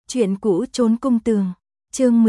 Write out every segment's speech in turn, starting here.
Chuyện cũ trốn cung tường, chương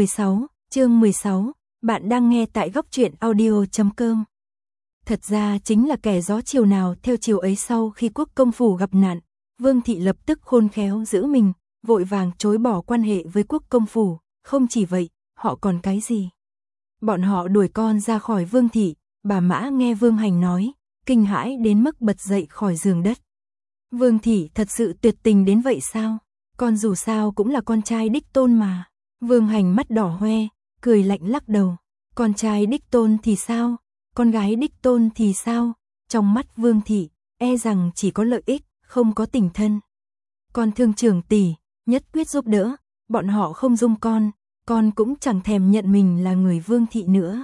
16, bạn đang nghe tại góc truyện audio.com. Thật ra chính là kẻ gió chiều nào theo chiều ấy. Sau khi quốc công phủ gặp nạn, Vương thị lập tức khôn khéo giữ mình, vội vàng chối bỏ quan hệ với quốc công phủ. Không chỉ vậy, họ còn cái gì? Bọn họ đuổi con ra khỏi Vương thị. Bà Mã nghe Vương Hành nói, kinh hãi đến mức bật dậy khỏi giường đất. Vương thị thật sự tuyệt tình đến vậy sao? Con dù sao cũng là con trai đích tôn mà. Vương Hành mắt đỏ hoe, cười lạnh lắc đầu. Con trai đích tôn thì sao? Con gái đích tôn thì sao? Trong mắt Vương thị, e rằng chỉ có lợi ích, không có tình thân. Con thương trưởng tỷ, nhất quyết giúp đỡ, bọn họ không dung con cũng chẳng thèm nhận mình là người Vương thị nữa.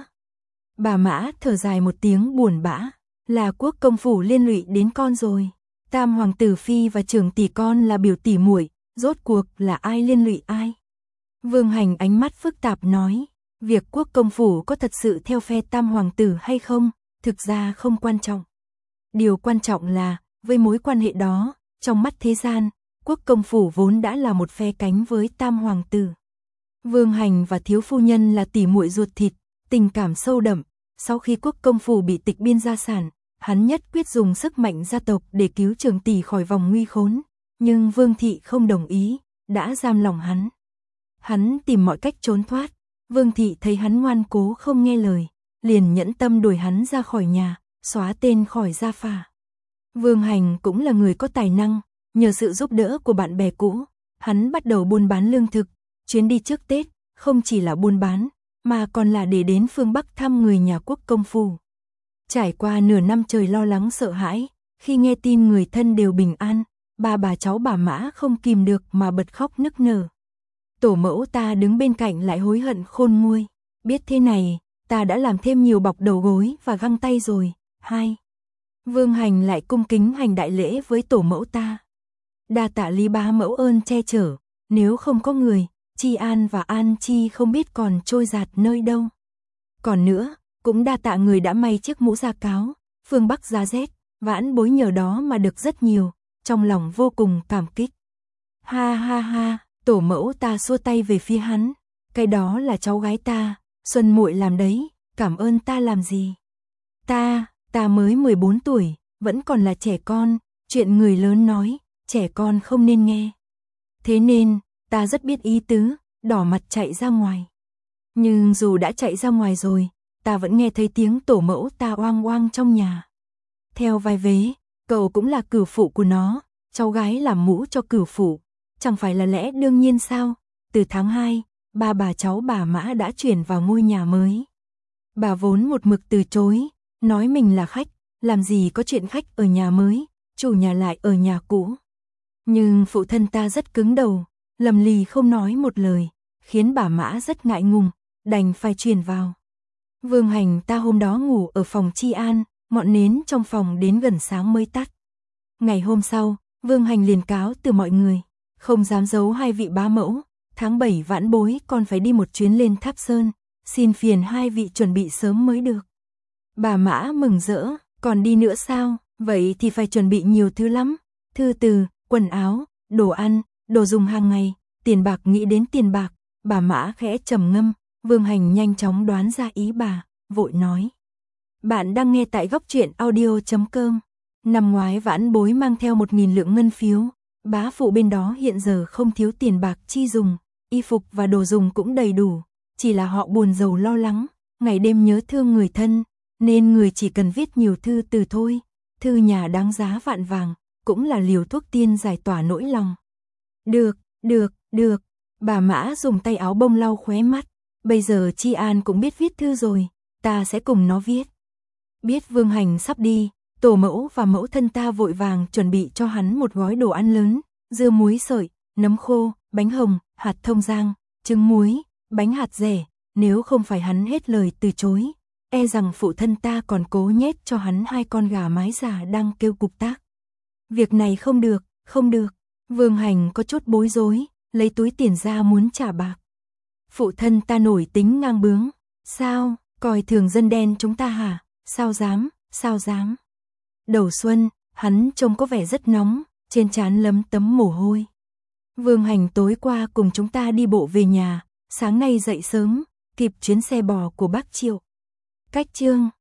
Bà Mã thở dài một tiếng buồn bã, là quốc công phủ liên lụy đến con rồi. Tam hoàng tử phi và trưởng tỷ con là biểu tỷ muội, rốt cuộc là ai liên lụy ai? Vương Hành ánh mắt phức tạp nói, việc quốc công phủ có thật sự theo phe tam hoàng tử hay không, thực ra không quan trọng. Điều quan trọng là, với mối quan hệ đó, trong mắt thế gian, quốc công phủ vốn đã là một phe cánh với tam hoàng tử. Vương Hành và thiếu phu nhân là tỷ muội ruột thịt, tình cảm sâu đậm. Sau khi quốc công phủ bị tịch biên gia sản, hắn nhất quyết dùng sức mạnh gia tộc để cứu trưởng tỷ khỏi vòng nguy khốn. Nhưng Vương thị không đồng ý, đã giam lòng hắn. Hắn tìm mọi cách trốn thoát. Vương thị thấy hắn ngoan cố không nghe lời, liền nhẫn tâm đuổi hắn ra khỏi nhà, xóa tên khỏi gia phả. Vương Hành cũng là người có tài năng, nhờ sự giúp đỡ của bạn bè cũ, hắn bắt đầu buôn bán lương thực. Chuyến đi trước Tết, không chỉ là buôn bán, mà còn là để đến phương Bắc thăm người nhà quốc công phủ. Trải qua nửa năm trời lo lắng sợ hãi, khi nghe tin người thân đều bình an, bà cháu bà Mã không kìm được mà bật khóc nức nở. Tổ mẫu ta đứng bên cạnh lại hối hận khôn nguôi, biết thế này, ta đã làm thêm nhiều bọc đầu gối và găng tay rồi. Vương Hành lại cung kính hành đại lễ với tổ mẫu ta. Đa tạ Lý bá mẫu ơn che chở, nếu không có người, Chi An và An Chi không biết còn trôi dạt nơi đâu. Còn nữa, cũng đa tạ người đã may chiếc mũ da cáo, phương Bắc giá rét, vãn bối nhờ đó mà được rất nhiều, trong lòng vô cùng cảm kích. Ha, tổ mẫu ta xua tay về phía hắn, cái đó là cháu gái ta, Xuân muội làm đấy, cảm ơn ta làm gì? Ta mới 14 tuổi, vẫn còn là trẻ con, chuyện người lớn nói, trẻ con không nên nghe. Thế nên, ta rất biết ý tứ, đỏ mặt chạy ra ngoài. Nhưng dù đã chạy ra ngoài rồi, ta vẫn nghe thấy tiếng tổ mẫu ta oang oang trong nhà. Theo vai vế, cậu cũng là cửu phụ của nó, cháu gái làm mũ cho cửu phụ, chẳng phải là lẽ đương nhiên sao? Từ tháng 2, bà cháu bà Mã đã chuyển vào ngôi nhà mới. Bà vốn một mực từ chối, nói mình là khách, làm gì có chuyện khách ở nhà mới, chủ nhà lại ở nhà cũ. Nhưng phụ thân ta rất cứng đầu, lầm lì không nói một lời, khiến bà Mã rất ngại ngùng, đành phải truyền vào. Vương Hành ta hôm đó ngủ ở phòng Chi An, ngọn nến trong phòng đến gần sáng mới tắt. Ngày hôm sau, Vương Hành liền cáo từ mọi người, không dám giấu hai vị bá mẫu, tháng 7 vãn bối còn phải đi một chuyến lên Tháp Sơn, xin phiền hai vị chuẩn bị sớm mới được. Bà Mã mừng rỡ, còn đi nữa sao? Vậy thì phải chuẩn bị nhiều thứ lắm, thư từ, quần áo, đồ ăn, đồ dùng hàng ngày, tiền bạc. Nghĩ đến tiền bạc, bà Mã khẽ trầm ngâm. Vương Hành nhanh chóng đoán ra ý bà, vội nói. Bạn đang nghe tại góc truyện audio.com. Năm ngoái vãn bối mang theo 1.000 lượng ngân phiếu, bá phụ bên đó hiện giờ không thiếu tiền bạc chi dùng, y phục và đồ dùng cũng đầy đủ, chỉ là họ buồn rầu lo lắng, ngày đêm nhớ thương người thân, nên người chỉ cần viết nhiều thư từ thôi, thư nhà đáng giá vạn vàng, cũng là liều thuốc tiên giải tỏa nỗi lòng. Được, bà Mã dùng tay áo bông lau khóe mắt. Bây giờ Chi An cũng biết viết thư rồi, ta sẽ cùng nó viết. Biết Vương Hành sắp đi, tổ mẫu và mẫu thân ta vội vàng chuẩn bị cho hắn một gói đồ ăn lớn, dưa muối sợi, nấm khô, bánh hồng, hạt thông giang, trứng muối, bánh hạt dẻ, nếu không phải hắn hết lời từ chối, e rằng phụ thân ta còn cố nhét cho hắn 2 con gà mái già đang kêu cục tác. Việc này không được, Vương Hành có chút bối rối, lấy túi tiền ra muốn trả bạc. Phụ thân ta nổi tính ngang bướng, sao, coi thường dân đen chúng ta hả, sao dám. Đầu xuân, hắn trông có vẻ rất nóng, trên trán lấm tấm mồ hôi. Vương Hành tối qua cùng chúng ta đi bộ về nhà, sáng nay dậy sớm, kịp chuyến xe bò của bác Triệu. Cách chương